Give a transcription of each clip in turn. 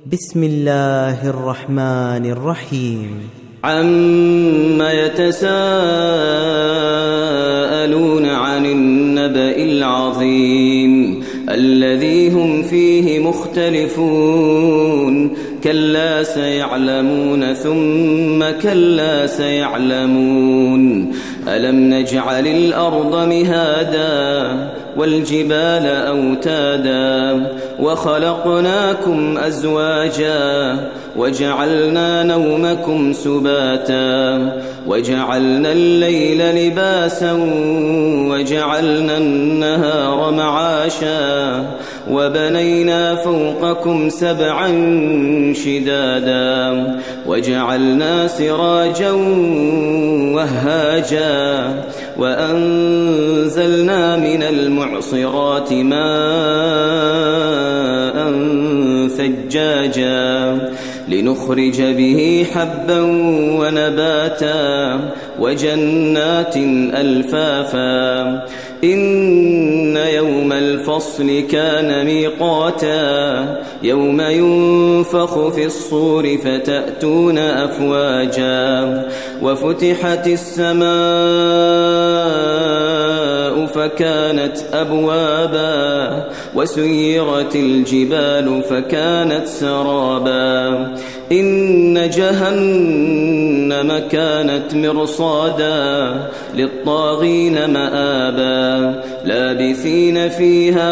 بسم الله الرحمن الرحيم. عَمَّ يتساءلون عن النبأ العظيم الذي هم فيه مختلفون كلا سيعلمون ثم كلا سيعلمون ألم نجعل الأرض مهادا والجبال أوتادا وخلقناكم أزواجا وجعلنا نومكم سباتا وجعلنا الليل لباسا وجعلنا النهار معاشا وبنينا فوقكم سبعا شدادا وجعلنا سراجا وهاجا وأنزلنا من المعصرات ماء ثجاجا لنخرج به حبا ونباتا وجنات ألفافا إن يوم الفصل كان ميقاتا يوم ينفخ في الصور فتأتون أفواجا وفتحت السماء فكانت أبوابا وسيرت الجبال فكانت سرابا إن جهنم كانت مرصادا للطاغين مآبا لابثين فيها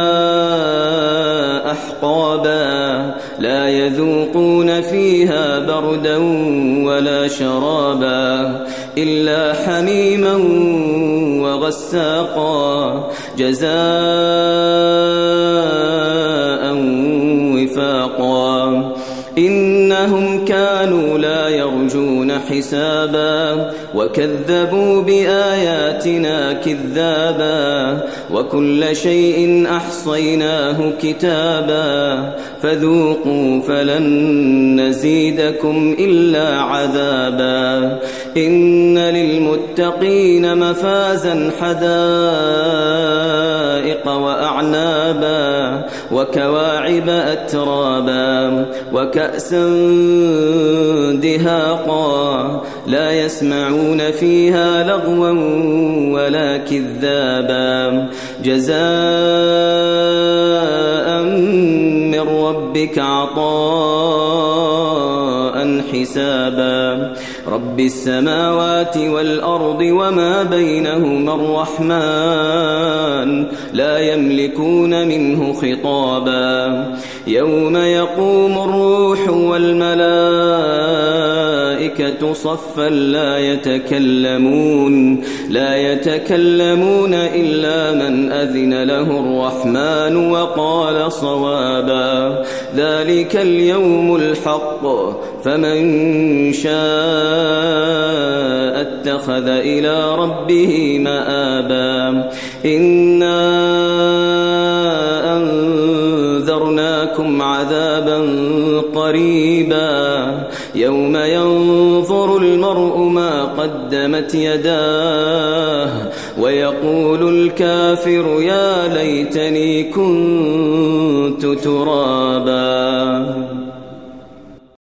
أحقابا لا يذوقون فيها بردا ولا شرابا إلا حميما وغساقا جزاء وفاقا إنهم كانوا لا يرجون حسابا وكذبوا بآياتنا كذابا وكل شيء أحصيناه كتابا فذوقوا فلن نزيدكم إلا عذابا إن للمتقين مفازا حدائق وأعنابا وكواعب أترابا وكأسا دهاقا لا يسمعون فيها لغوا ولا كذابا جزاء من ربك عطاء حسابا رب السماوات والأرض وما بينهما الرحمن لا يملكون منه خطابا يوم يقوم الروح والملائكة صفا لا يتكلمون إلا من أذن له الرحمن وقال صوابا ذلك اليوم الحق فمن شاء اتخذ إلى ربه مآبا إنا أنذرناكم عذابا قريبا يوم ينظر المرء ما قدمت يداه ويقول الكافر يا ليتني كنت ترابا.